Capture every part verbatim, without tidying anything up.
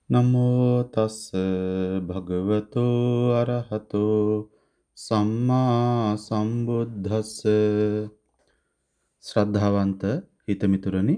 නමෝ තස්ස භගවතෝ අරහතෝ සම්මා සම්බුද්දස්ස ශ්‍රද්ධාවන්ත හිතමිතුරනි,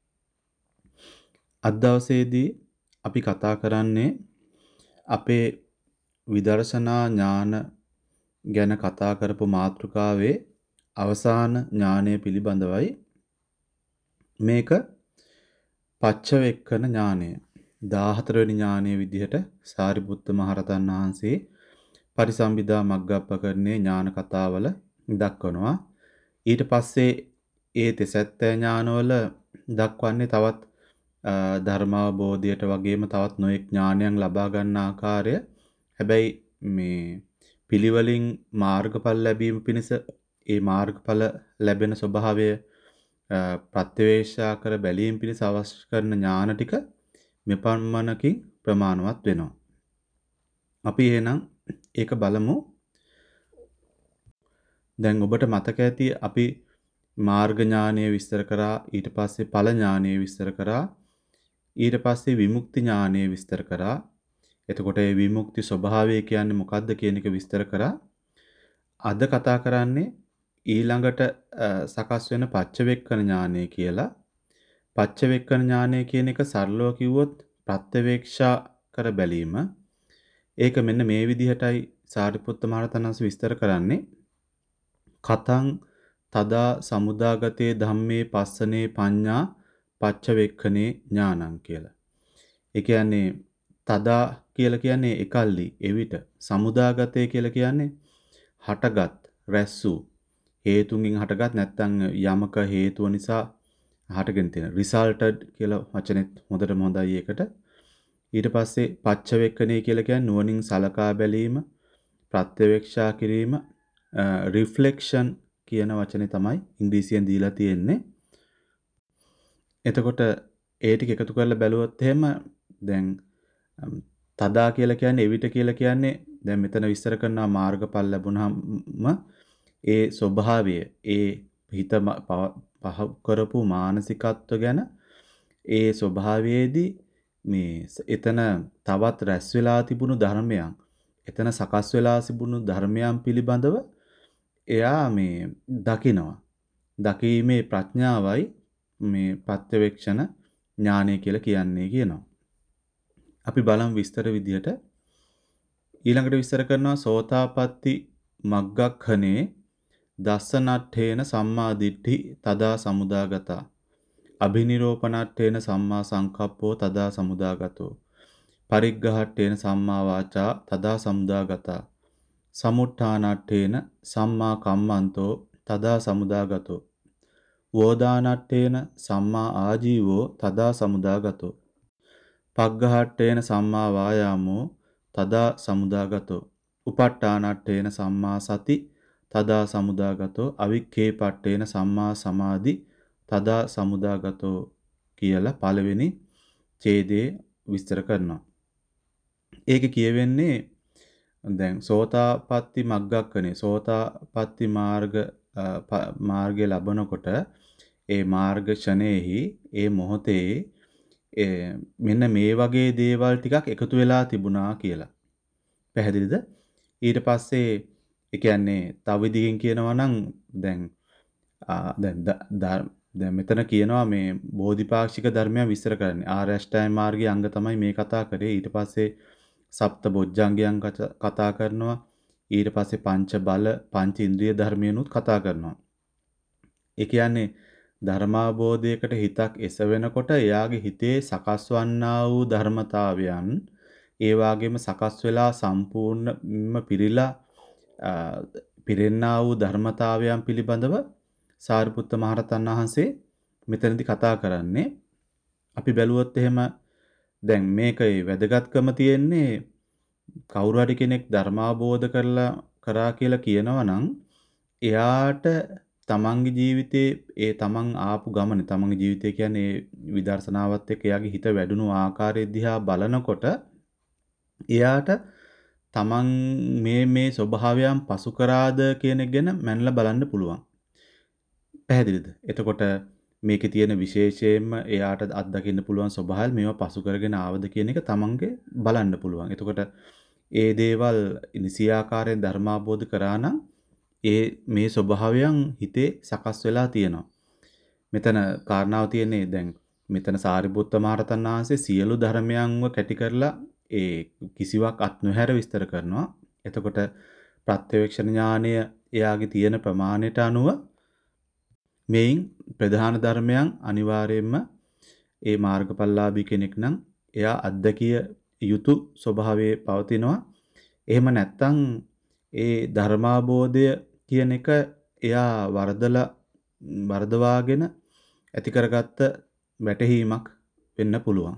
අද දවසේදී අපි කතා කරන්නේ අපේ විදර්ශනා ඥාන ගැන කතා කරපු මාතෘකාවේ අවසාන ඥානය පිළිබඳවයි. මේක පච්චවෙක්කන ඥානය. දාහතර වෙනි ඥානයේ විදිහට සාරිපුත්ත මහරතන් වහන්සේ පරිසම්බිදා මග්ගප්පකරණේ ඥාන කතාවල දක්වනවා. ඊට පස්සේ ඒ තෙසැත්තෑ ඥානවල දක්වන්නේ තවත් ධර්මාවබෝධයට වගේම තවත් නොයෙක් ඥානයන් ලබා ගන්න ආකාරය. හැබැයි මේ පිළිවෙලින් මාර්ගඵල ලැබීම පිණිස ඒ මාර්ගඵල ලැබෙන ස්වභාවය ප්‍රත්‍යවේක්ෂා කර බැලීම පිණිස අවශ්‍ය කරන ඥාන ටික මෙපමණකින් ප්‍රමාණවත් වෙනවා. අපි එහෙනම් ඒක බලමු. දැන් ඔබට මතක ඇති අපි මාර්ග ඥානය විස්තර කරා, ඊට පස්සේ ඵල ඥානය විස්තර කරා, ඊට පස්සේ විමුක්ති ඥානය විස්තර කරා. එතකොට මේ විමුක්ති ස්වභාවය කියන්නේ මොකක්ද කියන එක විස්තර කරා. අද කතා කරන්නේ ඊළඟට සකස් වෙන පච්චවෙක්කන ඥානය කියලා. පච්චවෙක්කන ඥානය කියන එක සරලව කිව්වොත් ප්‍රත්‍යවේක්ෂා කර බැලීම. ඒක මෙන්න මේ විදිහටයි සාරිපුත්ත මහරහතන් වහන්සේ විස්තර කරන්නේ. කතං තදා සමුදාගතේ ධම්මේ පස්සනේ පඤ්ඤා පච්චවෙක්කනේ ඥානං කියලා. ඒ කියන්නේ තදා කියලා කියන්නේ එකල්ලි එවිට, සමුදාගතේ කියලා කියන්නේ හටගත් රැස් වූ හේතුන්ගෙන් හටගත් නැත්නම් යමක හේතුව නිසා හටගෙන තියෙන resulted කියලා වචනේත් හොඳටම හොඳයි ඒකට. ඊට පස්සේ පච්චවෙක්කනේ කියලා කියන්නේ නුවණින් සලකා බැලීම, ප්‍රත්‍යවේක්ෂා කිරීම, රිෆ්ලෙක්ෂන් කියන වචනේ තමයි ඉංග්‍රීසියෙන් දීලා තියෙන්නේ. එතකොට ඒ ටික එකතු කරලා බැලුවොත් එහෙම දැන් තදා කියලා කියන්නේ එවිට කියලා කියන්නේ දැන් මෙතන විස්තර කරනවා මාර්ගඵල ලැබුණාම ඒ ස්වභාවය, ඒ හිත පහ කරපු මානසිකත්ව ගැන ඒ ස්වභාවයේදී මේ එතන තවත් රැස් වෙලා තිබුණු ධර්මයන්, එතන සකස් වෙලා තිබුණු ධර්මයන් පිළිබඳව එයා මේ දකිනවා. දකීමේ ප්‍රඥාවයි මේ ප්‍රත්‍යවේක්ෂණ ඥානය කියලා කියන්නේ කියනවා. අපි බලමු විස්තර විදියට. ඊළඟට විස්තර කරනවා සෝතාපට්ටි මග්ගක්ඛනේ දස්සනට්ඨේන සම්මා දිට්ඨි තදා සමුදාගතා. අභිනිරෝපණට්ඨේන සම්මා සංකප්පෝ තදා සමුදාගතෝ. පරිග්ඝහට්ඨේන සම්මා වාචා තදා සමුදාගතා. සමුත්ථානට්ඨේන සම්මා කම්මන්තෝ තදා සමුදාගතෝ. වෝදානට්ඨේන සම්මා ආජීවෝ තදා සමුදාගතෝ. පග්ඝහට්ඨේන සම්මා වායාමෝ තදා සමුදාගතෝ. උපට්ඨානට්ඨේන සම්මා සති තදා සමුදාගතෝ. අවික්ඛේපට්ඨේන සම්මා සමාධි තදා සමුදාගතෝ කියලා පළවෙනි ඡේදයේ විස්තර කරනවා. ඒක කියවෙන්නේ දැන් සෝතාපට්ටි මග්ගක්ඛනේ සෝතාපට්ටි මාර්ග මාර්ගය ලබනකොට ඒ මාර්ග ෂණේහි ඒ මොහොතේ මෙන්න මේ වගේ දේවල් ටිකක් එකතු වෙලා තිබුණා කියලා. පැහැදිලිද? ඊට පස්සේ ඒ කියන්නේ තව විදිහකින් කියනවා නම් දැන් දැන් දැන් මෙතන කියනවා මේ බෝධිපාක්ෂික ධර්මයන් විස්තර කරන්නේ. ආර්ය අෂ්ටාංග මාර්ගයේ අංග තමයි මේ කතා කරේ. ඊට පස්සේ සප්ත බොජ්ජංගයන් කතා කරනවා. ඊට පස්සේ පංච බල, පංච ඉන්ද්‍රිය ධර්මයන්ුත් කතා කරනවා. ඒ කියන්නේ ධර්මාබෝධයකට හිතක් එස වෙනකොට එයාගේ හිතේ සකස් වන්නා වූ ධර්මතාවයන් ඒ වගේම සකස් වෙලා සම්පූර්ණයෙන්ම පිරීලා පිරෙන්නා වූ ධර්මතාවයන් පිළිබඳව සාරිපුත්ත මහරහතන් වහන්සේ මෙතනදී කතා කරන්නේ. අපි බැලුවොත් එහෙම දැන් මේකේ වැදගත්කම තියෙන්නේ කවුරු හරි කෙනෙක් ධර්මාබෝධ කරලා කරා කියලා කියනවා නම් එයාට තමන්ගේ ජීවිතේ ඒ තමන් ආපු ගමනේ තමන්ගේ ජීවිතය කියන්නේ විදර්ශනාවත් එක්ක එයාගේ හිත වැඩුණු ආකාරය දිහා බලනකොට එයාට තමන් මේ මේ ස්වභාවයන් පසු කරාද කියන එක ගැන මනලා බලන්න පුළුවන්. පැහැදිලිද? එතකොට මේකේ තියෙන විශේෂයෙන්ම එයාට අත්දකින්න පුළුවන් ස්වභාවය මේවා පසු කරගෙන ආවද කියන එක තමන්ගේ බලන්න පුළුවන්. එතකොට ඒ දේවල් නිසියාකාරයෙන් ධර්මාබෝධ කරා නම් ඒ මේ ස්වභාවයන් හිතේ සකස් වෙලා තියෙනවා. මෙතන කාරණාව තියෙන්නේ දැන් මෙතන සාරිපුත්ත මහරහතන් වහන්සේ සියලු ධර්මයන්ව කැටි කරලා ඒ කිසිවක් අත් නොහැර විස්තර කරනවා. එතකොට ප්‍රත්‍යවේක්ෂණ ඥානය එයාගේ තියෙන ප්‍රමාණයට අනුව මේන් ප්‍රධාන ධර්මයන් අනිවාර්යයෙන්ම ඒ මාර්ගඵලලාභී කෙනෙක් නම් එයා අත්දකිය යුතු ස්වභාවයේ පවතිනවා. එහෙම නැත්නම් ඒ ධර්මාබෝධය කියන එක එයා වරදලා වරදවාගෙන ඇති කරගත්ත වැටහීමක් වෙන්න පුළුවන්.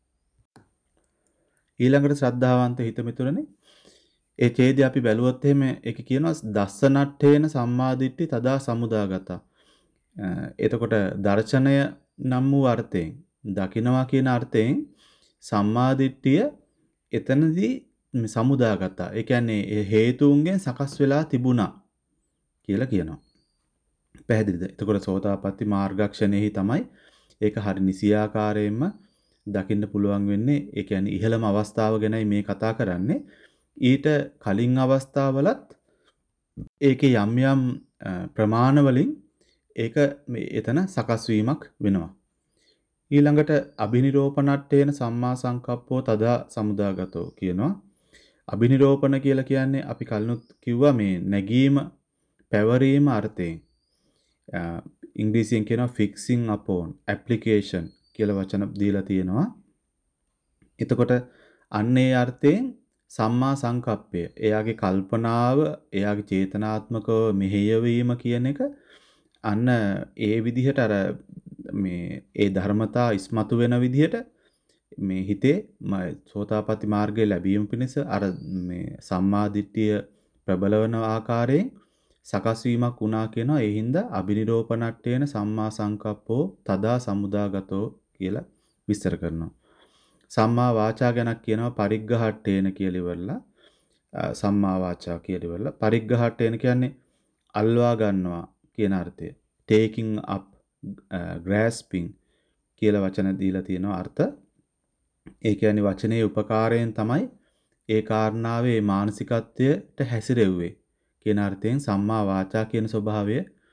ඊළඟට ශ්‍රද්ධාවන්ත හිත මිතුරනේ ඒ ඡේදය අපි බැලුවොත් එහෙම ඒක කියනවා දස්සනට්ඨේන සම්මාදිට්ඨි තදා සමුදාගතා. එතකොට දර්ශනය නම් වූ අර්ථයෙන් දකිනවා කියන අර්ථයෙන් සම්මාදිට්ඨිය එතනදී සමුදාගතා. ඒ කියන්නේ හේතුන්ගෙන් සකස් වෙලා තිබුණා කියලා කියනවා. පැහැදිලිද? එතකොට සෝතාපට්ටි මාර්ගක්ෂණෙහි තමයි ඒක හරි නිසියාකාරයෙන්ම දකින්න පුළුවන් වෙන්නේ. ඒ කියන්නේ ඉහළම අවස්ථාව ගැනයි මේ කතා කරන්නේ. ඊට කලින් අවස්ථාවලත් ඒකේ යම් යම් ප්‍රමාණ වලින් ඒක එතන සකස් වීමක් වෙනවා. ඊළඟට අබිනිරෝපණට්ඨේන සම්මා සංකප්පෝ තදා සමුදාගතෝ කියනවා. අබිනිරෝපණ කියලා කියන්නේ අපි කලිනුත් කිව්වා මේ නැගීම පැවරීම අර්ථයෙන්. ඉංග්‍රීසියෙන් කියනවා fixing upon application කියලා වචන දීලා තියෙනවා. එතකොට අන්නේ අර්ථයෙන් සම්මා සංකප්පය එයාගේ කල්පනාව එයාගේ චේතනාත්මකව මෙහෙයවීම කියන එක අන්න ඒ විදිහට අර මේ ඒ ධර්මතා ඉස්මතු වෙන විදිහට මේ හිතේ සෝතාපට්ටි මාර්ගය ලැබීම පිණිස අර මේ සම්මා දිට්ඨිය ප්‍රබල වන ආකාරයෙන් සකස් වීමක් වුණා කියනවා. ඒ හින්දා අබිනිරෝපණට්ඨේන සම්මා සංකප්පෝ තදා සමුදාගතෝ කියලා විස්තර කරනවා. සම්මා වාචා ගැනක් කියනවා පරිග්ඝහට්ඨේන කියලා ඉවරලා සම්මා වාචා කියලා ඉවරලා පරිග්ඝහට්ඨේන කියන්නේ අල්වා ගන්නවා කියන අර්ථය. taking up uh, grasping කියලා වචන දීලා තියෙනවා අර්ථ. ඒ කියන්නේ වචනේ උපකාරයෙන් තමයි ඒ කාරණාවේ මානසිකත්වයට හැසිරෙව්වේ කියන අර්ථයෙන් සම්මා වාචා කියන ස්වභාවය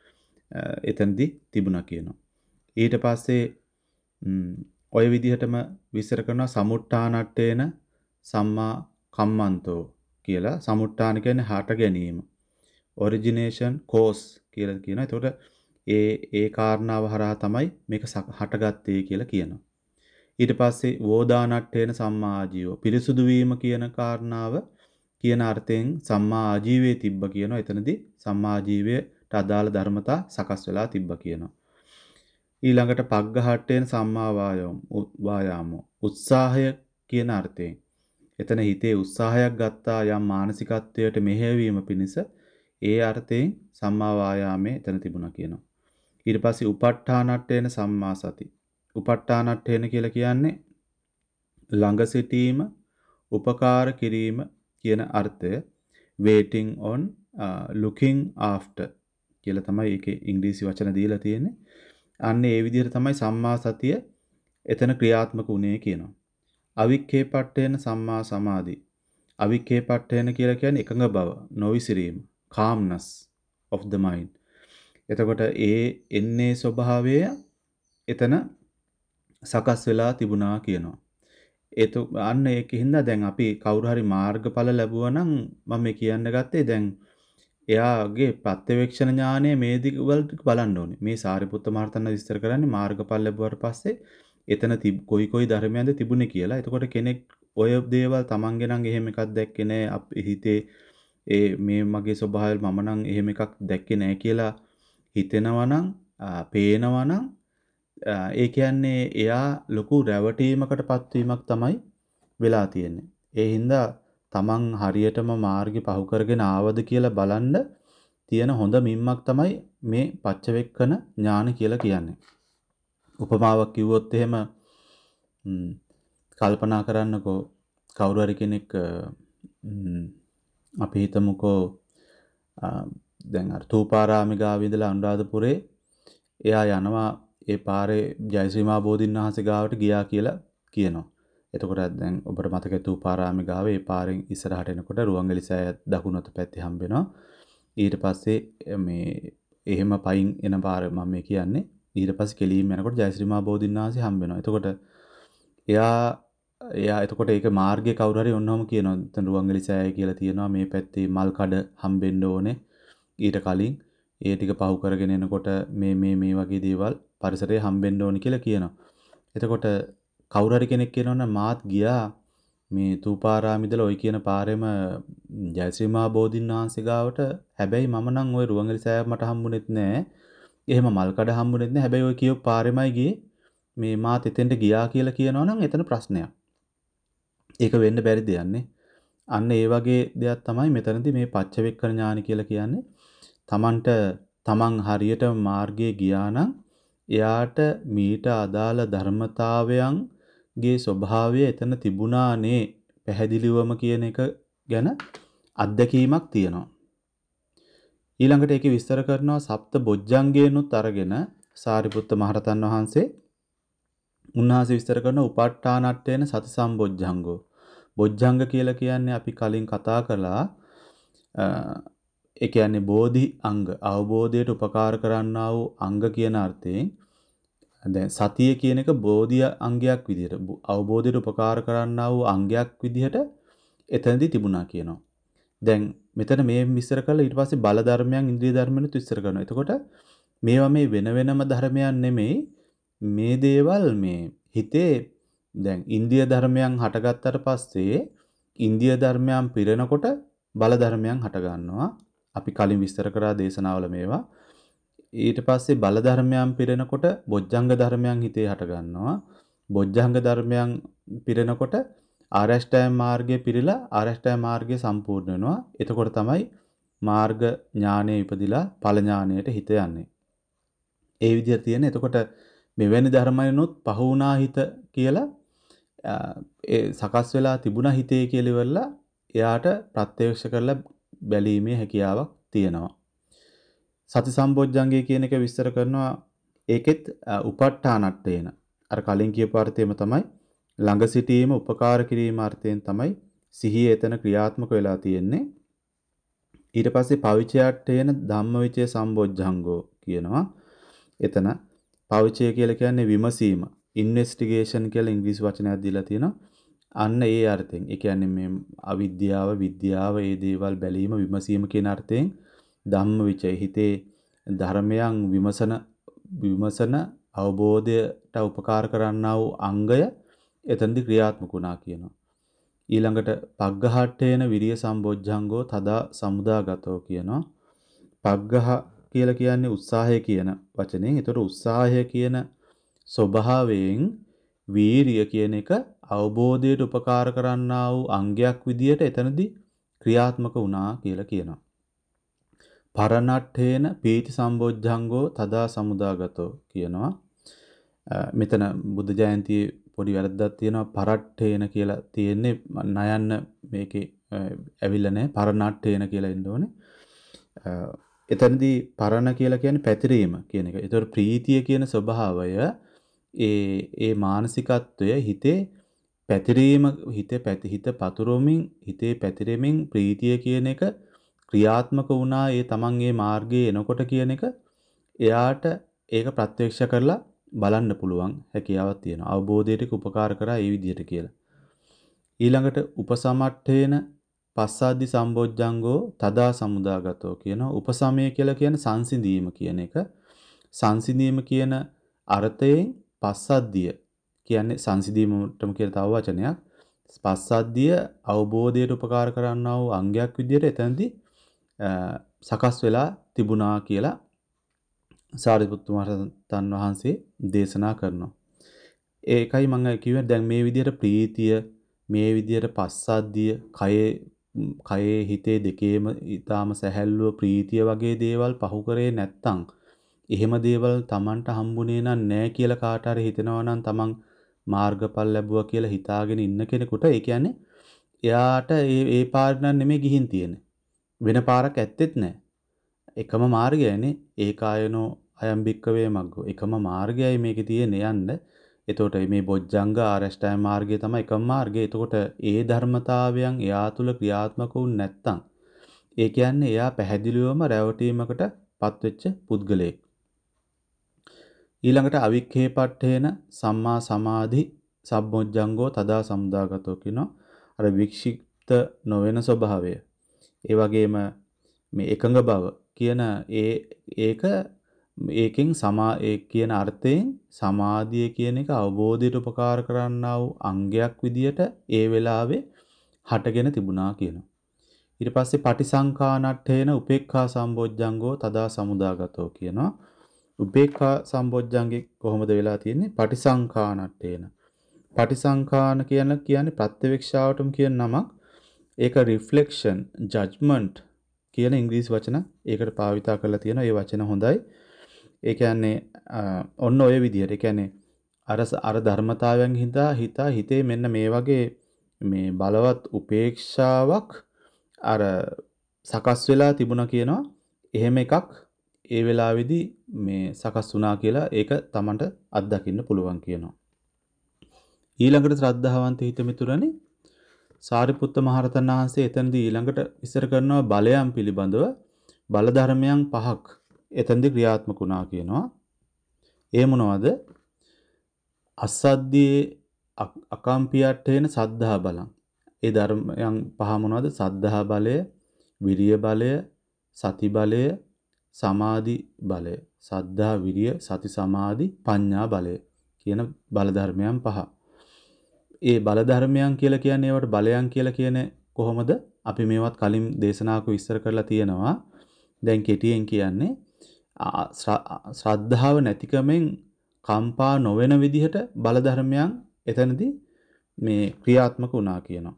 එතනදී තිබුණා කියනවා. ඊට පස්සේ ඔය විදිහටම විස්තර කරනවා සමුට්ඨානට්ඨේන සම්මා කම්මන්තෝ කියලා. සමුට්ඨාන කියන්නේ හට ගැනීම. origination cause කියලා කියනවා. එතකොට ඒ ඒ කාරණාව හරහා තමයි මේක හටගත්තේ කියලා කියනවා. ඊට පස්සේ වෝදානට්ඨේන සම්මා ආජීව පිරිසුදු වීම කියන කාරණාව කියන අර්ථයෙන් සම්මා ආජීවයේ තිබ්බ කියනවා. එතනදී සම්මා ආජීවයට අදාළ ධර්මතා සකස් වෙලා තිබ්බ කියනවා. ඊළඟට පග්ඝහට්ඨේන සම්මා වායාමෝ උත්සාහය කියන අර්ථයෙන් එතන හිතේ උත්සාහයක් ගත්තා යම් මානසිකත්වයට මෙහෙයවීම පිණිස ඒ අර්ථයෙන් සම්මා වායාමයේ එතන තිබුණා කියනවා. ඊට පස්සේ උපට්ඨානට්ඨේන සම්මා සති. උපට්ඨානට්ඨේන කියලා කියන්නේ ළඟ සිටීම, උපකාර කිරීම කියන අර්ථය. waiting on uh, looking after කියලා තමයි ඒකේ ඉංග්‍රීසි වචන දීලා තියෙන්නේ. අන්න ඒ විදිහට තමයි සම්මා සතිය එතන ක්‍රියාත්මක වුණේ කියනවා. අවික්ඛේපට්ඨේන සම්මා සමාධි. අවික්ඛේපට්ඨේන කියලා කියන්නේ එකඟ බව, නොවිසිරීම, calmness of the mind. එතකොට ඒ එන්නේ ස්වභාවය එතන සකස් වෙලා තිබුණා කියනවා. ඒත අන්න ඒකින්ද දැන් අපි කවුරු හරි මාර්ගඵල ලැබුවා නම් මම මේ කියන්න ගත්තේ දැන් එයාගේ ප්‍රත්‍යවේක්ෂණ ඥානය මේ දිගවලට බලන්න ඕනේ. මේ සාරිපුත්ත මහරහතන් විස්තර කරන්නේ මාර්ගඵල ලැබුවාට පස්සේ එතන කොයි කොයි ධර්මයන්ද තිබුණේ කියලා. එතකොට කෙනෙක් ඔය දේවල් තමන්ගේ නම් එහෙම එකක් දැක්කේ නැහැ. අපේ හිතේ ඒ මේ මගේ ස්වභාවය මම නම් එහෙම එකක් දැක්කේ නැහැ කියලා හිතෙනවා නම්, පේනවා නම් ඒ කියන්නේ එයා ලොකු රැවටීමකටපත් වීමක් තමයි වෙලා තියෙන්නේ. ඒ හින්දා තමන් හරියටම මාර්ගේ පහු කරගෙන ආවද කියලා බලන්න තියෙන හොඳ මිම්මක් තමයි මේ පච්චවෙක්කන ඥාන කියලා කියන්නේ. උපමාවක් කිව්වොත් එහෙම කල්පනා කරන්නකෝ කවුරු හරි කෙනෙක් අපි හිතමුකෝ දැන් අර තූපාරාමේ ගාව ඉඳලා අනුරාධපුරේ එයා යනවා ඒ පාරේ ජයශ්‍රීමා බෝධින් වහන්සේ ගාවට ගියා කියලා කියනවා. එතකොට දැන් ඔබට මතකයි තූපාරාමේ ගාව ඒ පාරෙන් ඉස්සරහට එනකොට රුවන්වැලි සෑය දකුණු අත පැත්තේ හම්බ වෙනවා. ඊට පස්සේ මේ එහෙම පයින් එන පාර මම මේ කියන්නේ. ඊට පස්සේ කෙලින්ම යනකොට ජයශ්‍රීමා බෝධින් වහන්සේ හම්බ වෙනවා. එතකොට එයා එයා එතකොට ඒක මාර්ගයේ කවුරු හරි ඔන්නෝම කියනවා. එතන රුවන්වැලි සෑය කියලා තියෙනවා. මේ පැත්තේ මල් කඩ හම්බෙන්න ඕනේ. ඊට කලින් ඒ ටික පහු කරගෙන එනකොට මේ මේ මේ වගේ දේවල් පරිසරයේ හම්බෙන්න ඕනි කියලා කියනවා. එතකොට කවුරු හරි කෙනෙක් කියනවනම් මාත් ගියා මේ තූපාරාමිදල ওই කියන පාරෙම ජයශ්‍රීමා බෝධින් වහන්සේ ගාවට. හැබැයි මම නම් ওই රුවන්වැලි සෑය මට හම්බුනේත් නෑ. එහෙම මල්කඩ හම්බුනේත් නෑ. හැබැයි ওই කියපු පාරෙමයි ගියේ. මේ මාත් එතෙන්ට ගියා කියලා කියනවනම් එතන ප්‍රශ්නයක්. ඒක වෙන්න බැරි දෙයක්. අන්න ඒ වගේ දෙයක් තමයි මෙතනදී මේ පච්චවෙක්කන ඥාන කියලා කියන්නේ. තමන්ට තමන් හරියට මාර්ගයේ ගියා නම් එයාට මීට අදාළ ධර්මතාවයන්ගේ ස්වභාවය එතන තිබුණානේ පැහැදිලිවම කියන එක ගැන අත්දැකීමක් තියෙනවා. ඊළඟට ඒකේ විස්තර කරනවා සප්ත බොජ්ජංගේනුත් අරගෙන සාරිපුත්ත මහරතන් වහන්සේ උන්වහන්සේ විස්තර කරන උපට්ඨානට්ඨේන සති සම්බොජ්ජංගෝ. බොජ්ජංග කියලා කියන්නේ අපි කලින් කතා කළා ඒ කියන්නේ බෝධි අංග අවබෝධයට උපකාර කරන්නා වූ අංග කියන අර්ථයෙන් දැන් සතිය කියන එක බෝධිය අංගයක් විදිහට අවබෝධයට උපකාර කරන්නා වූ අංගයක් විදිහට එතනදී තිබුණා කියනවා. දැන් මෙතන මේ විස්තර කරලා ඊට පස්සේ බල ධර්මයන් ඉන්ද්‍රිය ධර්මනුත් විස්තර කරනවා. එතකොට මේවා මේ වෙන වෙනම ධර්මයන් නෙමෙයි. මේ දේවල් මේ හිතේ දැන් ඉන්ද්‍රිය ධර්මයන් හටගත්තට පස්සේ ඉන්ද්‍රිය ධර්මයන් පිරෙනකොට බල ධර්මයන් හට ගන්නවා. අපි කලින් විස්තර කරා දේශනාවල මේවා. ඊට පස්සේ බල ධර්මයන් පිරෙනකොට බොජ්ජංග ධර්මයන් හිතේ හට ගන්නවා. බොජ්ජංග ධර්මයන් පිරෙනකොට ආරෂ්ඨාය මාර්ගයේ පිරিলা ආරෂ්ඨාය මාර්ගය සම්පූර්ණ වෙනවා. එතකොට තමයි මාර්ග ඥානයේ ඉපදිලා ඵල ඥානයට හිත යන්නේ. ඒ විදිහට තියෙන. එතකොට මෙවැනි ධර්මයන්ොත් පහ වුණා හිත කියලා ඒ සකස් වෙලා තිබුණා හිතේ කියලා ඉවරලා එයාට ප්‍රත්‍යක්ෂ කරලා බැලීමේ හැකියාවක් තියෙනවා. සති සම්බොජ්ජංගය කියන එක විස්තර කරනවා ඒකෙත් උපට්ඨානට්ඨේන. අර කලින් කියපු අර්ථයම තමයි ළඟ සිටීම උපකාර කිරීම අර්ථයෙන් තමයි සිහිය එතන ක්‍රියාත්මක වෙලා තියෙන්නේ. ඊට පස්සේ පවිචයට්ඨේන ධම්මවිචය සම්බොජ්ජංගෝ කියනවා. එතන පවිචය කියලා කියන්නේ විමසීම. ඉන්වෙස්ටිගේෂන් කියලා ඉංග්‍රීසි වචනයක් දීලා තියෙනවා. අන්න ඒ අර්ථයෙන්. ඒ කියන්නේ මේ අවිද්‍යාව, විද්‍යාව, ඒ දේවල් බැලීම, විමසීම කියන අර්ථයෙන් ධම්මවිචය හිතේ ධර්මයන් විමසන විමසන අවබෝධයට උපකාර කරන්නා වූ අංගය එතනදී ක්‍රියාත්මක වුණා කියනවා. ඊළඟට පග්ගහට්ඨේන විරිය සම්බොජ්ජංගෝ තදා සමුදාගතෝ කියනවා. පග්ගහ කියලා කියන්නේ උත්සාහය කියන වචනයෙන්. ඒතර උත්සාහය කියන ස්වභාවයෙන් වීරිය කියන එක අවබෝධයට උපකාර කරන්නා වූ අංගයක් විදියට එතනදී ක්‍රියාත්මක වුණා කියලා කියනවා. පරණට්ඨේන පීති සම්බොජ්ජංගෝ තදා සමුදාගතෝ කියනවා. මෙතන බුද්ධ ජයන්තියේ පොඩි වැරද්දක් තියෙනවා. පරට්ඨේන කියලා තියෙන්නේ නයන්න මේකේ ඇවිල්ලා නැහැ. පරණට්ඨේන කියලා එන්න ඕනේ. එතනදී පරණ කියලා කියන්නේ පැතිරීම කියන එක. ඒතර ප්‍රීතිය කියන ස්වභාවය ඒ ඒ මානසිකත්වය හිතේ පැතිරීම හිතේ පැති හිත පතුරොමින් හිතේ පැතිරෙමින් ප්‍රීතිය කියන එක ක්‍රියාත්මක වුණා. ඒ තමන් ඒ මාර්ගයේ එනකොට කියන එක එයාට ඒක ප්‍රත්‍යක්ෂ කරලා බලන්න පුළුවන් හැකියාවක් තියෙනවා. අවබෝධයට උපකාර කරා ඒ විදිහට කියලා. ඊළඟට උපසමට්ඨේන පස්සාදි සම්බොජ්ජංගෝ තදා සමුදාගතෝ කියනවා. උපසමය කියලා කියන්නේ සංසිඳීම කියන එක. සංසිඳීම කියන අර්ථයෙන් පස්සද්ධිය කියන්නේ සංසිඳීමටම කියන තව වචනයක්. පස්සද්ධිය අවබෝධයට උපකාර කරන්නා වූ අංගයක් විදිහට එතනදී සකස් වෙලා තිබුණා කියලා සාරිපුත්තු මහරහතන් වහන්සේ දේශනා කරනවා. ඒකයි මම කිව්වේ දැන් මේ විදිහට ප්‍රීතිය මේ විදිහට පස්සද්ධිය කයේ කයේ හිතේ දෙකේම ඊටාම සැහැල්ලුව ප්‍රීතිය වගේ දේවල් පහු කරේ නැත්තම් එහෙම දේවල් Tamanට හම්බුනේ නැහැ කියලා කාට හරි හිතෙනවා නම් Taman මාර්ගඵල ලැබුවා කියලා හිතාගෙන ඉන්න කෙනෙකුට ඒ කියන්නේ එයාට ඒ ඒ පාර නෙමෙයි ගිහින් තියෙන්නේ. වෙන පාරක් ඇත්තෙත් නැහැ. එකම මාර්ගයනේ ඒකායනෝ අයම් භික්කවේ මග්ගෝ. එකම මාර්ගයයි මේකේ තියෙන්නේ යන්න. එතකොට මේ බොජ්ජංග ආරෂ්ඨාය මාර්ගය තමයි එකම මාර්ගය. එතකොට ඒ ධර්මතාවයන් එයා තුල ක්‍රියාත්මක වුනේ නැත්තම් ඒ කියන්නේ එයා පැහැදිලිවම රැවටීමකට පත්වෙච්ච පුද්ගලයෙක්. ඊළඟට අවික්ඛේපට්ඨේන සම්මා සමාධි සම්බොජ්ජංගෝ තදා සමුදාගතෝ කියනවා. අර වික්ෂිප්ත නොවන ස්වභාවය. ඒ වගේම මේ එකඟ බව කියන ඒ ඒක ඒකෙන් සමා ඒ කියන අර්ථයෙන් සමාධිය කියන එක අවබෝධයට උපකාර කරන්නා වූ අංගයක් විදියට ඒ වෙලාවේ හටගෙන තිබුණා කියනවා. ඊට පස්සේ පටිසංඛානට්ඨේන උපේක්ඛා සම්බොජ්ජංගෝ තදා සමුදාගතෝ කියනවා. උපේක්ඛා සම්බොජ්ජංගේ කොහොමද වෙලා තියෙන්නේ? පටිසංඛානට්ඨේන. පටිසංඛාන කියන කියන්නේ ප්‍රත්‍යවේක්ෂාවටම කියන නමක්. ඒක රිෆ්ලෙක්ෂන්, ජජ්මන්ට් කියන ඉංග්‍රීසි වචන ඒකට භාවිතා කරලා තියෙනවා. ඒ වචන හොඳයි. ඒ කියන්නේ ඔන්න ඔය විදිහට. ඒ කියන්නේ අර අර ධර්මතාවයන් හිතා හිතා හිතේ මෙන්න මේ වගේ මේ බලවත් උපේක්ෂාවක් අර සකස් වෙලා තිබුණා කියනවා. එහෙම එකක් ඒ වෙලාවේදී මේ සකස් වුණා කියලා ඒක Tamanට අත්දකින්න පුළුවන් කියනවා. ඊළඟට ශ්‍රද්ධාවන්ත හිත මිතුරනේ සාරිපුත්ත මහරතන් වහන්සේ එතනදී ඊළඟට ඉස්සර කරනවා බලයන් පිළිබඳව බල ධර්මයන් පහක් එතනදී ක්‍රියාත්මක වුණා කියනවා. ඒ මොනවද? අසද්දී අකම්පියට්ඨේන සද්ධා බලං. ඒ ධර්මයන් පහ මොනවද? සද්ධා බලය, විරිය බලය, සති බලය, සමාධි බලය. සද්ධා, විරිය, සති, සමාධි, ප්‍රඥා බලය කියන බල ධර්මයන් පහ. ඒ බල ධර්මයන් කියලා කියන්නේ ඒවට බලයන් කියලා කියන්නේ කොහොමද? අපි මේවත් කලින් දේශනාවක විස්තර කරලා තියෙනවා. දැන් කෙටියෙන් කියන්නේ ශ්‍රද්ධාව නැතිකමෙන් කම්පා නොවන විදිහට බල ධර්මයන් එතනදී මේ ක්‍රියාත්මක වුණා කියනවා.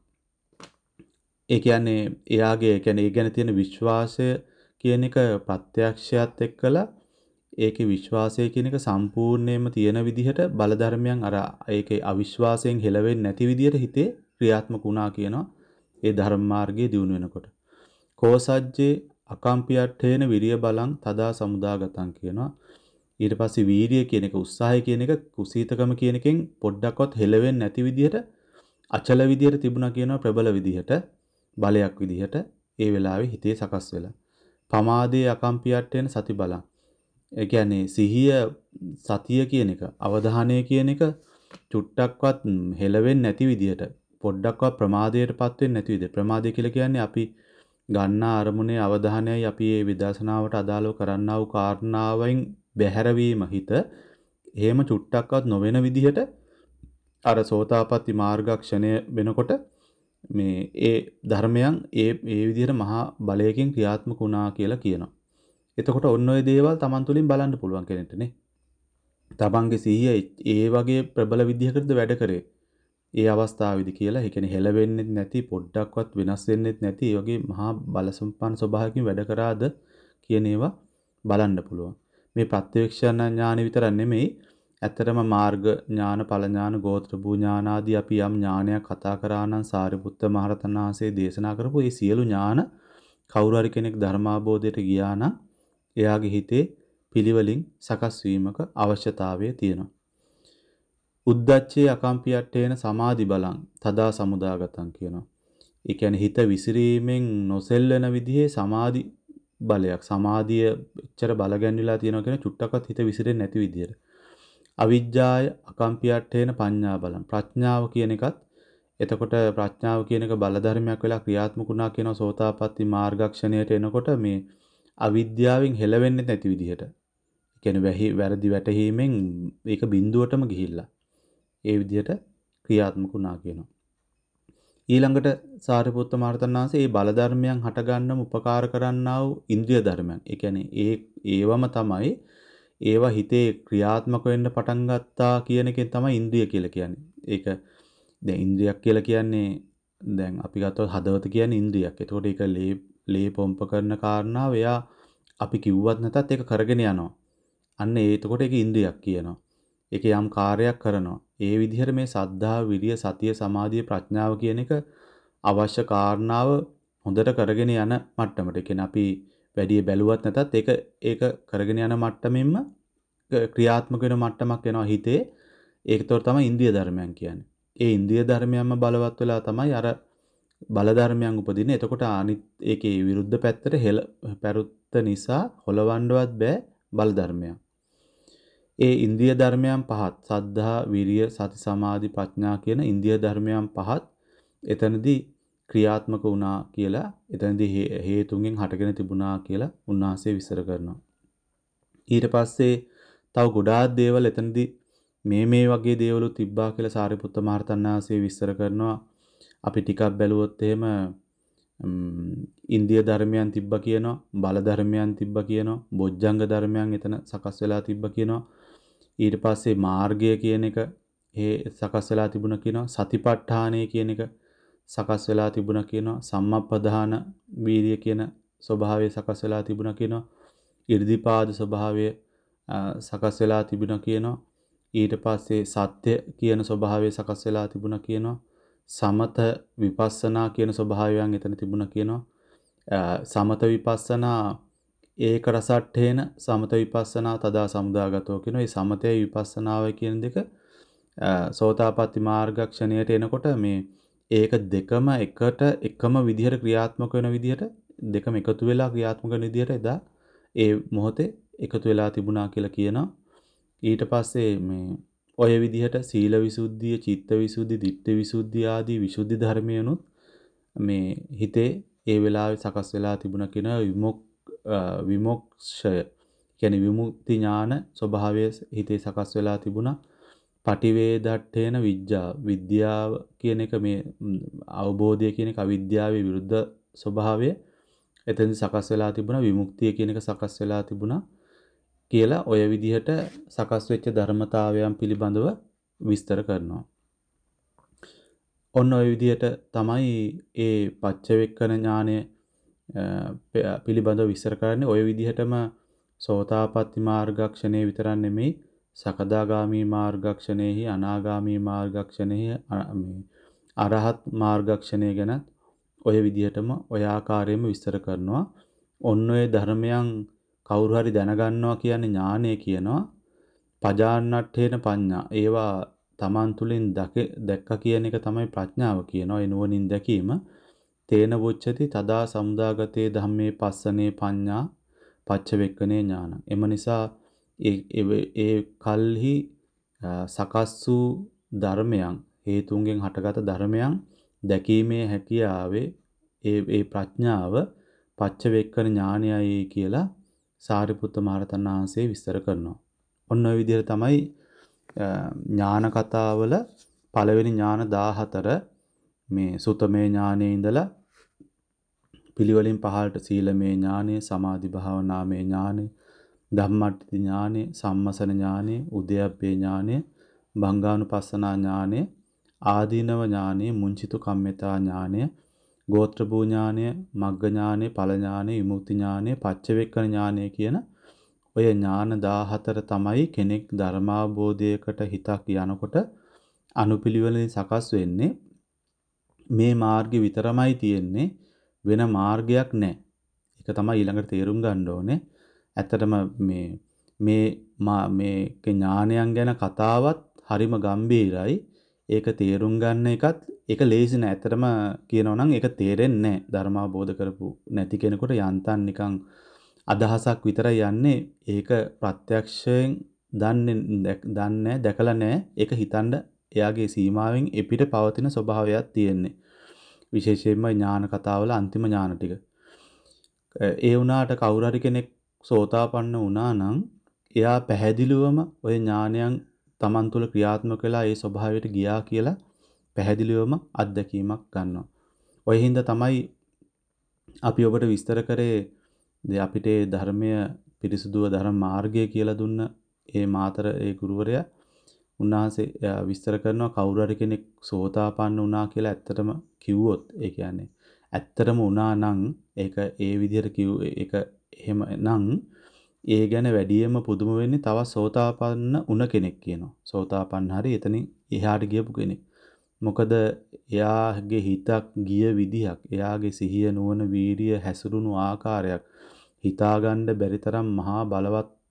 ඒ කියන්නේ එයාගේ ඒ කියන්නේ ඒ ගැන තියෙන විශ්වාසය කියන එක ප්‍රත්‍යක්ෂයත් එක්කලා ඒකේ විශ්වාසය කියන එක සම්පූර්ණයෙන්ම තියෙන විදිහට බල ධර්මයන් අර ඒකේ අවිශ්වාසයෙන් හෙලවෙන්නේ නැති විදිහට හිතේ ක්‍රියාත්මක වුණා කියනවා. ඒ ධර්ම මාර්ගයේ දියුණු වෙනකොට. කෝසජ්ජේ අකම්පියට්ඨේන විරිය බලං තදා සමුදාගතං කියනවා. ඊට පස්සේ වීරිය කියන එක උත්සාහය කියන එක කුසීතකම කියන එකෙන් පොඩ්ඩක්වත් හෙලවෙන්නේ නැති විදිහට අචල විදිහට තිබුණා කියනවා ප්‍රබල විදිහට බලයක් විදිහට ඒ වෙලාවේ හිතේ සකස් වෙලා. පමාදේ අකම්පියට්ඨේන සති බලං. ඒ කියන්නේ සිහිය සතිය කියන එක අවධානය කියන එක චුට්ටක්වත් හෙලවෙන්නේ නැති විදිහට පොඩ්ඩක්වත් ප්‍රමාදයටපත් වෙන්නේ නැති විදිහට ප්‍රමාදය කියලා කියන්නේ අපි ගන්නා අරමුණේ අවධානයයි අපි මේ විදර්ශනාවට අදාළව කරන්නා වූ කාරණාවෙන් බැහැරවීම හිත එහෙම චුට්ටක්වත් නොවන විදිහට අර සෝතාපට්ටි මාර්ගක්ෂණය වෙනකොට මේ ඒ ධර්මයන් ඒ ඒ විදිහට මහා බලයකින් ක්‍රියාත්මක වුණා කියලා කියනවා. එතකොට ඔන්න ඔය දේවල් Taman තුලින් බලන්න පුළුවන් කෙනෙක්ට නේ. Tamanගේ සිහිය ඒ වගේ ප්‍රබල විදිහකටද වැඩ කරේ. ඒ අවස්ථාවේදී කියලා ඒ කියන්නේ හෙලවෙන්නේ නැති පොඩ්ඩක්වත් වෙනස් වෙන්නේ නැති ඒ වගේ මහා බලසම්පන්න ස්වභාවයකින් වැඩ කරාද කියන ඒවා බලන්න පුළුවන්. මේ ප්‍රත්‍යක්ෂණ ඥාන විතර නෙමෙයි ඇත්තටම මාර්ග ඥාන, ඵල ඥාන, ගෝත්‍ර භූ ඥාන ආදී අපි යම් ඥානයක් කතා කරා නම් සාරිපුත්ත මහරතන් වහන්සේ දේශනා කරපු මේ සියලු ඥාන කවුරු හරි කෙනෙක් ධර්මාබෝධයට ගියා නම් එයාගේ හිතේ පිළිවෙලින් සකස් වීමක අවශ්‍යතාවය තියෙනවා. උද්දච්චේ අකම්පියට්ඨේන සමාධි බලං තදා සමුදාගතං කියනවා. ඒ කියන්නේ හිත විසිරීමෙන් නොසෙල්ලන විදිහේ සමාධි බලයක්. සමාධිය එච්චර බල ගැන්විලා තියෙනවා කියන චුට්ටක්වත් හිත විසිරෙන්නේ නැති විදිහට. අවිජ්ජාය අකම්පියට්ඨේන පඤ්ඤා බලං. ප්‍රඥාව කියන එකත් එතකොට ප්‍රඥාව කියන එක බල ධර්මයක් වෙලා ක්‍රියාත්මක වුණා කියන සෝතාපට්ටි මාර්ගක්ෂණයට එනකොට මේ අවිද්‍යාවෙන් හෙලවෙන්නේ නැති විදිහට. ඒ කියන්නේ වැහි වැරදි වැටහීමෙන් ඒක බිඳුවටම ගිහිල්ලා ඒ විදිහට ක්‍රියාත්මක වුණා කියනවා. ඊළඟට සාරිපුත්ත මහරහතන් වහන්සේ මේ බල ධර්මයන් හට ගන්නම උපකාර කරන්නා වූ ඉන්ද්‍රිය ධර්මයන්. ඒ කියන්නේ ඒ ඒවම තමයි ඒවා හිතේ ක්‍රියාත්මක වෙන්න පටන් ගත්තා කියන එකෙන් තමයි ඉන්ද්‍රිය කියලා කියන්නේ. ඒක දැන් ඉන්ද්‍රියක් කියලා කියන්නේ දැන් අපි ගත්තොත් හදවත කියන්නේ ඉන්ද්‍රියක්. ඒතකොට ඒක ලේ ලේ පොම්ප කරන කාරණාව එයා අපි කිව්වත් නැතත් ඒක කරගෙන යනවා. අන්න ඒ එතකොට ඒක ඉන්ද්‍රියක් කියනවා. ඒක යම් කාර්යයක් කරනවා. ඒ විදිහට මේ සද්ධා, විරිය, සතිය, සමාධිය, ප්‍රඥාව කියන එක අවශ්‍ය කාරණාව හොඳට කරගෙන යන මට්ටමට. ඒ කියන්නේ අපි වැඩි බැලුවත් නැතත් ඒක ඒක කරගෙන යන මට්ටමින්ම ක්‍රියාත්මක වෙන මට්ටමක් එනවා හිතේ. ඒකතොර තමයි ඉන්ද්‍රිය ධර්මයන් කියන්නේ. ඒ ඉන්ද්‍රිය ධර්මයන්ම බලවත් වෙලා තමයි අර බල ධර්මයන් උපදින්නේ. එතකොට අනිත් ඒකේ විරුද්ධ පැත්තට හෙල පැරුත්ත නිසා හොලවන්නවත් බෑ බල ධර්මයන්. ඒ ඉන්ද්‍රිය ධර්මයන් පහත් සද්ධා, විරිය, සති, සමාධි, ප්‍රඥා කියන ඉන්ද්‍රිය ධර්මයන් පහත් එතනදී ක්‍රියාත්මක වුණා කියලා එතනදී හේතුන්ගෙන් හටගෙන තිබුණා කියලා උන්වහන්සේ විස්තර කරනවා. ඊට පස්සේ තව ගොඩාක් දේවල් එතනදී මේ මේ වගේ දේවලු තිබ්බා කියලා සාරිපුත්ත මහරහතන් වහන්සේ විස්තර කරනවා. අපි ටිකක් බැලුවොත් එහෙම ඉන්දිය ධර්මයන් තිබ්බා කියනවා, බල ධර්මයන් තිබ්බා කියනවා, බොජ්ජංග ධර්මයන් එතන සකස් වෙලා තිබ්බා කියනවා. ඊට පස්සේ මාර්ගය කියන එක ඒ සකස් වෙලා තිබුණා කියනවා. සතිපට්ඨානය කියන එක සකස් වෙලා තිබුණා කියනවා. සම්මප්පදාන වීර්ය කියන ස්වභාවය සකස් වෙලා තිබුණා කියනවා. ඉර්ධිපාද ස්වභාවය සකස් වෙලා තිබුණා කියනවා. ඊට පස්සේ සත්‍ය කියන ස්වභාවය සකස් වෙලා තිබුණා කියනවා. සමත විපස්සනා කියන ස්වභාවයන් එතන තිබුණා කියනවා. සමත විපස්සනා ඒක රසට්ඨේන සමත විපස්සනා තදා සමුදාගතෝ කියන මේ සමතය විපස්සනාව කියන දෙක සෝතාපට්ටි මාර්ගක්ෂණයට එනකොට මේ ඒක දෙකම එකට එකම විදිහට ක්‍රියාත්මක වෙන විදිහට දෙකම එකතු වෙලා ක්‍රියාත්මක වෙන විදිහට එදා ඒ මොහොතේ එකතු වෙලා තිබුණා කියලා කියනවා. ඊට පස්සේ මේ ඔය විදිහට සීල විසුද්ධිය, චිත්ත විසුද්ධි, ditthi විසුද්ධිය ආදී විසුද්ධි ධර්මයනුත් මේ හිතේ ඒ වෙලාවේ සකස් වෙලා තිබුණා කියන විමුක් විමුක්ෂය කියන්නේ විමුක්ති ඥාන ස්වභාවය හිතේ සකස් වෙලා තිබුණා. පටිවේදට්ඨේන විඥා විද්‍යාව කියන එක මේ අවබෝධය කියන එක අවිද්‍යාවේ විරුද්ධ ස්වභාවය එතෙන් සකස් වෙලා තිබුණා. විමුක්තිය කියන එක සකස් වෙලා තිබුණා කියලා ඔය විදිහට සකස් වෙච්ච ධර්මතාවයන් පිළිබඳව විස්තර කරනවා. ඔන්න ඔය විදිහට තමයි ඒ පච්චවෙක්කන ඥානය පිළිබඳව විස්තර කරන්නේ. ඔය විදිහටම සෝතාපට්ටි මාර්ගක්ෂණේ විතරක් නෙමෙයි සකදාගාමි මාර්ගක්ෂණේහි අනාගාමි මාර්ගක්ෂණේහි මේ අරහත් මාර්ගක්ෂණය ගැන ඔය විදිහටම ඔය ආකාරයෙන්ම විස්තර කරනවා. ඔන්න ඔය ධර්මයන් කවුරු හරි දැනගන්නවා කියන්නේ ඥානය කියනවා. පජාන්නට්ඨේන පඤ්ඤා. ඒවා තමන් තුළින් දැක්ක කියන එක තමයි ප්‍රඥාව කියනවා. ඒ නුවණින් දැකීම. තේන වොච්චති තදා සමුදාගතේ ධම්මේ පස්සනේ පඤ්ඤා පච්චවෙක්කනේ ඥාන. එම නිසා ඒ ඒ කල්හි සකස් වූ ධර්මයන් හේතුන්ගෙන් හටගත් ධර්මයන් දැකීමේ හැකියාවේ ඒ ඒ ප්‍රඥාව පච්චවෙක්කන ඥානයයි කියලා සාරිපුත්ත මහරහතන් වහන්සේ විස්තර කරනවා. ඔන්න ඔය විදිහට තමයි ඥාන කතාවල පළවෙනි ඥාන දාහතර මේ සුතමේ ඥානයේ ඉඳලා පිළිවෙලින් පහළට සීලමේ ඥානය, සමාධි භාවනාමේ ඥානය, ධම්මට්ටි ඥානය, සම්මසන ඥානය, උද්‍යප්පේ ඥානය, භංගානුපස්සනා ඥානය, ආදීනව ඥානය, මුංචිතු කම්මිතා ඥානය, ගෝත්‍ර භූ ඥානය, මග්ග ඥානය, ඵල ඥානය, විමුක්ති ඥානය, පච්චවෙක්කන ඥානය කියන ඔය ඥාන දාහතර තමයි කෙනෙක් ධර්මාබෝධයකට හිතක් යනකොට අනුපිළිවෙලින් සකස් වෙන්නේ. මේ මාර්ගෙ විතරමයි තියෙන්නේ වෙන මාර්ගයක් නැහැ. ඒක තමයි ඊළඟට තේරුම් ගන්න ඕනේ. ඇත්තටම මේ මේ මේ ඥානයන් ගැන කතාවත් හරිම ගැඹීරයි. ඒක තේරුම් ගන්න එකත් ඒක ලේසි නෑ. ඇත්තටම කියනවා නම් ඒක තේරෙන්නේ නෑ. ධර්මාබෝධ කරපු නැති කෙනෙකුට යන්තම් නිකන් අදහසක් විතරයි යන්නේ. ඒක ප්‍රත්‍යක්ෂයෙන් දන්නේ දන්නේ දැකලා නෑ. ඒක හිතන්න එයාගේ සීමාවෙන් එපිට පවතින ස්වභාවයක් තියෙන්නේ. විශේෂයෙන්ම ඥාන කතාවල අන්තිම ඥාන ටික. ඒ වුණාට කවුරු හරි කෙනෙක් සෝතාපන්න වුණා නම් එයා පැහැදිලිවම ওই ඥානයන් Taman තුල ක්‍රියාත්මක වෙලා ඒ ස්වභාවයට ගියා කියලා පැහැදිලිවම අත්දැකීමක් ගන්නවා. ඔය හින්දා තමයි අපි ඔබට විස්තර කරේ අපිට ධර්මය පිරිසුදුව ධර්ම මාර්ගය කියලා දුන්න ඒ මාතර ඒ ගුරුවරයා උන්වහන්සේ විස්තර කරනවා කවුරු හරි කෙනෙක් සෝතාපන්න වුණා කියලා ඇත්තටම කිව්වොත් ඒ කියන්නේ ඇත්තටම වුණා නම් ඒක ඒ විදිහට කිව් ඒක එහෙම නම් ඒ ගැන වැඩියෙන්ම පුදුම වෙන්නේ තව සෝතාපන්න වුණ කෙනෙක් කියනවා. සෝතාපන්න හරි එතනින් එහාට ගියපු කෙනෙක්. මොකද එයාගේ හිතක් ගිය විදිහක්, එයාගේ සිහිය නුවණ වීරිය හැසිරුණු ආකාරයක් හිතාගන්න බැරි තරම් මහා බලවත්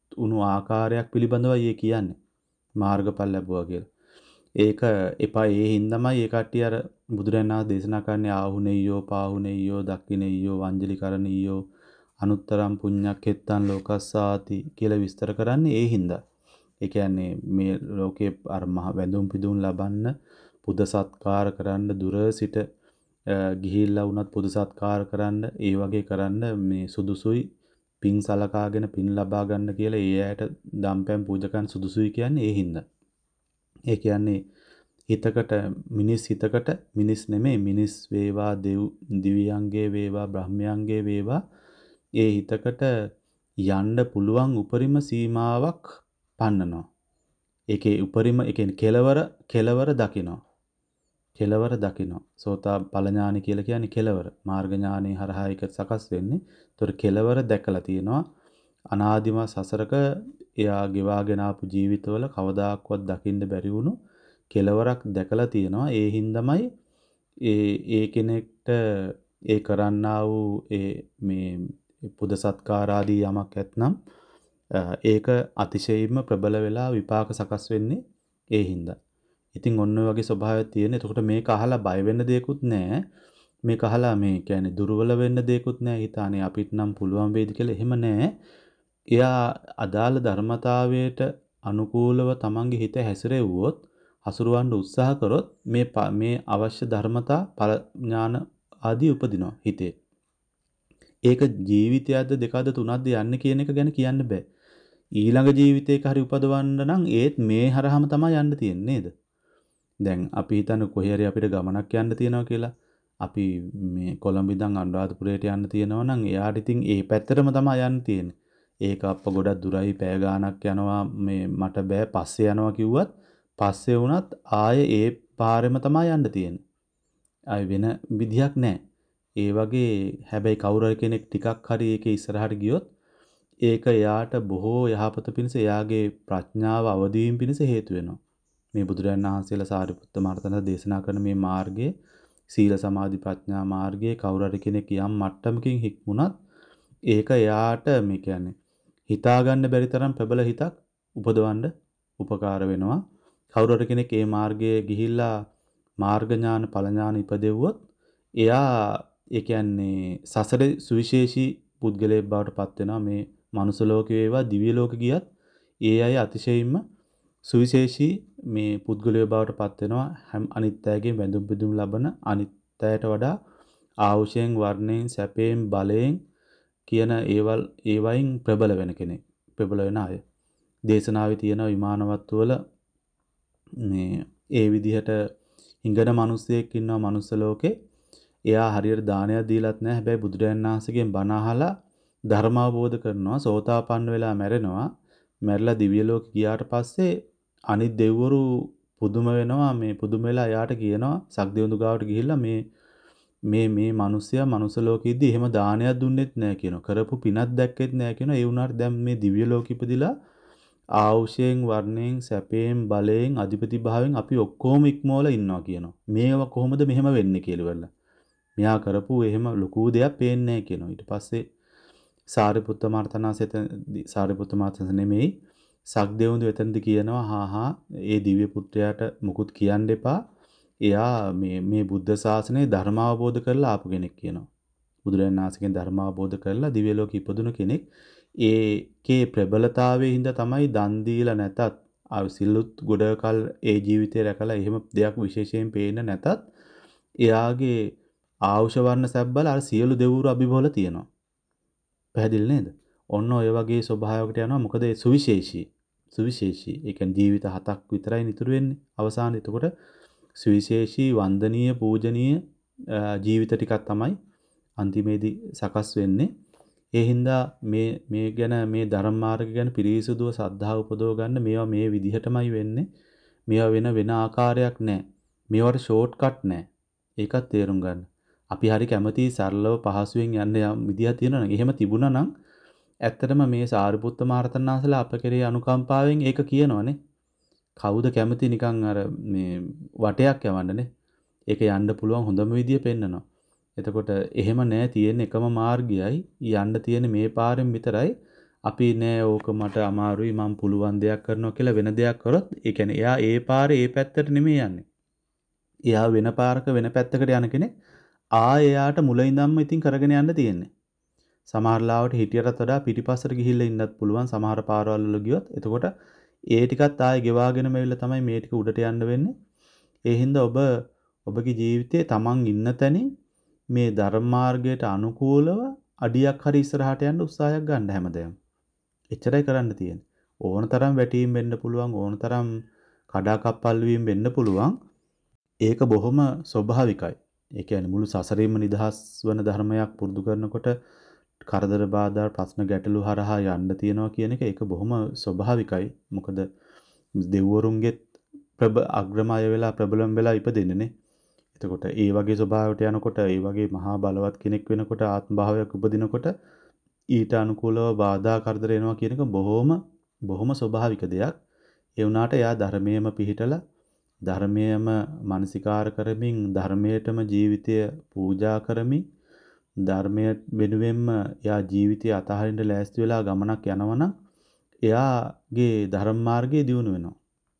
වුණු ආකාරයක් පිළිබඳවයි ඒ කියන්නේ. මාර්ගඵල ලැබුවා කියලා. ඒක එපා ඒ හින්දාමයි ඒ කට්ටිය අර බුදුරජාණන් වහන්සේ දේශනා කරන්නේ ආහුනෙය්‍යෝ පාහුනෙය්‍යෝ දක්ඛිනෙය්‍යෝ වංජලිකරණීයෝ අනුත්තරම් පුඤ්ඤක්ඛෙත්තං ලෝකස්සාති කියලා විස්තර කරන්නේ ඒ හින්දා. ඒ කියන්නේ මේ ලෝකේ අර මහ වැඳුම් පිදුම් ලබන්න පුද සත්කාර කරන්න දුර සිට ගිහිල්ලා වුණත් පුද සත්කාර කරන්න ඒ වගේ කරන්න මේ සුදුසුයි පින් සලකාගෙන පින් ලබා ගන්න කියලා ඒ ඇයට දම්පැන් පූජා කරන්න සුදුසුයි කියන්නේ ඒ හින්දා. ඒ කියන්නේ හිතකට මිනිස් හිතකට මිනිස් නෙමෙයි මිනිස් වේවා දෙව් දිව්‍යයන්ගේ වේවා බ්‍රහ්මයන්ගේ වේවා ඒ හිතකට යන්න පුළුවන් උපරිම සීමාවක් පන්නනවා. ඒකේ උපරිම ඒ කියන්නේ කෙලවර කෙලවර දකිනවා. කෙලවර දකිනවා. සෝතා ඵල ඥානි කියලා කියන්නේ කෙලවර. මාර්ග ඥානෙ හරහා ඒක සකස් වෙන්නේ. ඒතර කෙලවර දැකලා තියෙනවා. අනාදිමත් සසරක එයා ගෙවාගෙන ආපු ජීවිතවල කවදාක්වත් දකින්න බැරි වුණු කෙලවරක් දැකලා තියෙනවා. ඒ හින්දාමයි ඒ ඒ කෙනෙක්ට ඒ කරන්නා වූ ඒ මේ පුද සත්කාර ආදී යමක් ඇතනම් ඒක අතිශයින්ම ප්‍රබල වෙලා විපාක සකස් වෙන්නේ ඒ හින්දා. ඉතින් ඔන්න ඔය වගේ ස්වභාවයක් තියෙන. එතකොට මේක අහලා බය වෙන්න දෙයක්වත් නැහැ. මේක අහලා මේ කියන්නේ දුර්වල වෙන්න දෙයක්වත් නැහැ. හිතානේ අපිට නම් පුළුවන් වේද කියලා එහෙම නැහැ. එයා අදාළ ධර්මතාවයට අනුකූලව තමන්ගේ හිත හැසිරෙව්වොත් හසුරවන්න උත්සාහ කරොත් මේ මේ අවශ්‍ය ධර්මතා ඵල ඥාන ආදී උපදිනවා හිතේ. ඒක ජීවිතයක්ද දෙකක්ද තුනක්ද යන්නේ කියන එක ගැන කියන්න බෑ. ඊළඟ ජීවිතයක හරි උපදවන්න නම් ඒත් මේ හරහාම තමයි යන්න තියෙන්නේ නේද? දැන් අපි හිතන්නේ කොහේ හරි අපිට ගමනක් යන්න තියෙනවා කියලා. අපි මේ කොළඹ ඉඳන් අනුරාධපුරයට යන්න තියෙනවා නම් එයාට ඉතින් ඒ පැත්තටම තමයි යන්න තියෙන්නේ. ඒක අප්ප ගොඩක් දුරයි පෑ ගාණක් යනවා මේ මට බෑ පස්සේ යනවා කිව්වත් පස්සේ වුණත් ආයේ ඒ පාරෙම තමයි යන්න තියෙන්නේ. ආයෙ වෙන විදියක් නැහැ. ඒ වගේ හැබැයි කවුරු කෙනෙක් ටිකක් හරි ඒකේ ඉස්සරහට ගියොත් ඒක එයාට බොහෝ යහපත පිණිස එයාගේ ප්‍රඥාව අවදි වීම පිණිස හේතු වෙනවා. මේ බුදුරජාණන් වහන්සේලා සාරිපුත්ත මහරහතන් දේශනා කරන මේ මාර්ගයේ සීල සමාධි ප්‍රඥා මාර්ගයේ කවුරු හරි කෙනෙක් යම් මට්ටමකින් හික්මුණත් ඒක එයාට මේ කියන්නේ හිතා ගන්න බැරි තරම් ප්‍රබල හිතක් උපදවන්න උපකාර වෙනවා. කවුරු හරි කෙනෙක් මේ මාර්ගයේ ගිහිල්ලා මාර්ග ඥාන ඵල ඥාන ඉපදෙව්වොත් එයා ඒ කියන්නේ සසරේ සුවිශේෂී පුද්ගලයෙක් බවට පත් වෙනවා. මේ මනුස්ස ලෝකේ වේවා දිව්‍ය ලෝක ගියත් ඒ අය අතිශයින්ම සුවිශේෂී මේ පුද්ගලයෝ බවට පත් වෙනවා. හැම අනිත් අයගේ වැඳුම් පිදුම් ලබන අනිත් අයට වඩා ආවුෂයෙන් වර්ණයෙන් සැපයෙන් බලයෙන් කියන ඒවල් ඒවයින් ප්‍රබල වෙන කෙනෙක්. ප්‍රබල වෙන අය. දේශනාවේ තියෙන විමානවත් වල මේ ඒ විදිහට හිඟන මිනිස්සෙක් ඉන්නවා මනුස්ස ලෝකේ. එයා හරියට දානයක් දීලත් නැහැ. හැබැයි බුදුරජාණන් වහන්සේගෙන් බණ අහලා ධර්ම අවබෝධ කරනවා. සෝතාපන්න වෙලා මැරෙනවා. මැරිලා දිව්‍ය ලෝක ගියාට පස්සේ අනිත් දෙවිවරු පුදුම වෙනවා. මේ පුදුම වෙලා එයාට කියනවා සක්දෙවිඳු ගාවට ගිහිල්ලා මේ මේ මේ මිනිස්සයා මනුස්ස ලෝකෙදී එහෙම දානයක් දුන්නෙත් නැහැ කියනවා. කරපු පිනක් දැක්කෙත් නැහැ කියනවා. ඒ වුණාට දැන් මේ දිව්‍ය ලෝකෙ ඉපදිලා ආවුෂයෙන් වර්ණයෙන් සැපයෙන් බලයෙන් අධිපති භාවයෙන් අපි ඔක්කොම ඉක්මවලා ඉන්නවා කියනවා. මේව කොහොමද මෙහෙම වෙන්නේ කියලා වල. මෙයා කරපු එහෙම ලොකු දෙයක් පේන්නේ නැහැ කියනවා. ඊට පස්සේ සාරිපුත්ත මහරතනාසෙත සාරිපුත්ත මහරතනාස නෙමෙයි සක්දෙවිඳු එතනදි කියනවා හා හා ඒ දිව්‍ය පුත්‍රයාට මුකුත් කියන්න එපා. එයා මේ මේ බුද්ධ ශාසනයේ ධර්ම අවබෝධ කරලා ආපු කෙනෙක් කියනවා. බුදුරජාණන් වහන්සේගෙන් ධර්ම අවබෝධ කරලා දිව්‍ය ලෝකෙ ඉපදුණු කෙනෙක්. ඒකේ ප්‍රබලතාවයේ හින්දා තමයි දන් දීලා නැතත් සිල්ලුත් ගොඩකල් ඒ ජීවිතේ රැකලා එහෙම දෙයක් විශේෂයෙන් පේන්න නැතත් එයාගේ ආවුෂ වර්ණ සැබ්බල අර සියලු දෙවිවරු අභිභවල තියෙනවා. පැහැදිලි නේද? ඔන්න ඔය වගේ ස්වභාවයකට යනවා. මොකද ඒ සුවිශේෂී සුවිශේෂී ඒ කියන්නේ ජීවිත හතක් විතරයි ඉතුරු වෙන්නේ අවසානයේ. එතකොට සුවිශේෂී වන්දනීය පූජනීය ජීවිත ටිකක් තමයි අන්තිමේදී සකස් වෙන්නේ. ඒ හින්දා මේ මේ ගැන මේ ධර්ම මාර්ග ගැන පිරිසුදුව සද්ධා උපදව ගන්න මේවා මේ විදිහටමයි වෙන්නේ. මේවා වෙන වෙන ආකාරයක් නැහැ. මේවට ෂෝට් කට් නැහැ. ඒකත් තේරුම් ගන්න. අපි හරි කැමති සරලව පහසුවෙන් යන්න යම් විදිහක් තියෙනවා නම් එහෙම තිබුණා නම් ඇත්තටම මේ සාරිපුත්ත මහරහතන් වහන්සේලා අප කෙරේ අනුකම්පාවෙන් ඒක කියනවනේ. කවුද කැමති නිකන් අර මේ වටයක් යවන්නනේ. ඒක යන්න පුළුවන් හොඳම විදිය පෙන්නනවා. එතකොට එහෙම නෑ තියෙන එකම මාර්ගයයි යන්න තියෙන මේ පාරෙන් විතරයි අපි නෑ ඕක මට අමාරුයි මම පුළුවන් දෙයක් කරනවා කියලා වෙන දෙයක් කරොත් ඒ කියන්නේ එයා ඒ පාරේ ඒ පැත්තට නෙමෙයි යන්නේ. එයා වෙන පාරක වෙන පැත්තකට යන කෙනෙක්. ආයෙ එයාට මුල ඉඳන්ම ඉතින් කරගෙන යන්න තියෙන්නේ. සමහර ලාවට හිටියටත් වඩා පිටිපස්සට ගිහිල්ලා ඉන්නත් පුළුවන් සමහර පාරවල් වල ගියොත්. එතකොට ඒ ටිකත් ආයෙ ගෙවාගෙනම ඇවිල්ලා තමයි මේ ටික උඩට යන්න වෙන්නේ. ඒ හින්දා ඔබ ඔබගේ ජීවිතයේ තමන් ඉන්න තැනින් මේ ධර්ම මාර්ගයට අනුකූලව අඩියක් හරි ඉස්සරහට යන්න උත්සාහයක් ගන්න හැමදේම. එච්චරයි කරන්න තියෙන්නේ. ඕන තරම් වැටීම් වෙන්න පුළුවන් ඕන තරම් කඩාකප්පල් වීම වෙන්න පුළුවන්. ඒක බොහොම ස්වභාවිකයි. ඒ කියන්නේ මුළු සසරේම නිදහස් වන ධර්මයක් පුරුදු කරනකොට කරදර බාධා ප්‍රශ්න ගැටලු හරහා යන්න තියනවා කියන එක ඒක බොහොම ස්වභාවිකයි. මොකද දෙවිවරුන්ගෙත් ප්‍රබ අග්‍රමය වෙලා ප්‍රබලම් වෙලා ඉපදෙන්නේනේ. එතකොට ඒ වගේ ස්වභාවයට යනකොට ඒ වගේ මහා බලවත් කෙනෙක් වෙනකොට ආත්ම භාවයක් උපදිනකොට ඊට අනුකූලව බාධා කරදර එනවා කියන එක බොහොම බොහොම ස්වභාවික දෙයක්. ඒ වුණාට එයා ධර්මයේම පිහිටලා ධර්මයේම මානසිකාර කරමින් ධර්මයටම ජීවිතය පූජා කරමින් ධර්මය වෙනුවෙන්ම එයා ජීවිතය අතහරින්න ලෑස්ති වෙලා ගමනක් යනවනම් එයාගේ ධර්ම මාර්ගයේ දියුණු වෙනවා.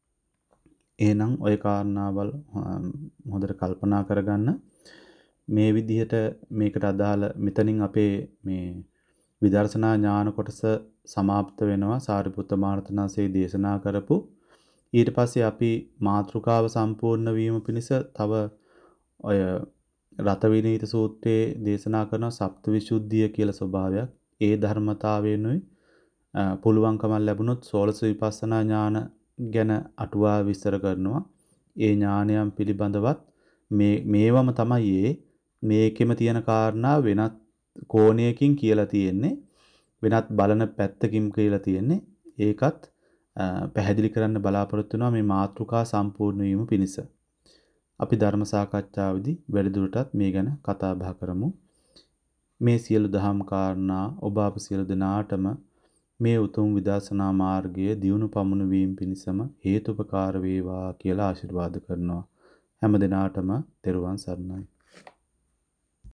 එහෙනම් ওই කාරණාවල් හොඳට කල්පනා කරගන්න. මේ විදිහට මේකට අදාළ මෙතනින් අපේ මේ විදර්ශනා ඥාන කොටස સમાપ્ત වෙනවා. සාරිපුත්ත මහරහතන්සේ දේශනා කරපු ඊට පස්සේ අපි මාතෘකාව සම්පූර්ණ වීම පිණිස තව ඔය රතවිනීත සූත්‍රයේ දේශනා කරන සප්තවිසුද්ධිය කියලා ස්වභාවයක්. ඒ ධර්මතාවයෙන්ුයි පුළුවන්කම ලැබුණොත් සෝලස විපස්සනා ඥාන ගැන අටුවා විස්තර කරනවා. ඒ ඥානයන් පිළිබඳවත් මේ මේවම තමයි ඒ මේකෙම තියෙන කාරණා වෙනත් කෝණයකින් කියලා තියෙන්නේ. වෙනත් බලන පැත්තකින් කියලා තියෙන්නේ. ඒකත් පැහැදිලි කරන්න බලාපොරොත්තු වෙනවා මේ මාතෘකා සම්පූර්ණ වීම පිණිස. අපි ධර්ම සාකච්ඡාවේදී වැඩිදුරටත් මේ ගැන කතා බහ කරමු. මේ සියලු දහම් කාරණා ඔබ අප සියලු දෙනාටම මේ උතුම් විදර්ශනා මාර්ගයේ දියුණු පමුණු වීම පිණිසම හේතුපකාර වේවා කියලා ආශිර්වාද කරනවා. හැම දිනාටම තෙරුවන් සරණයි.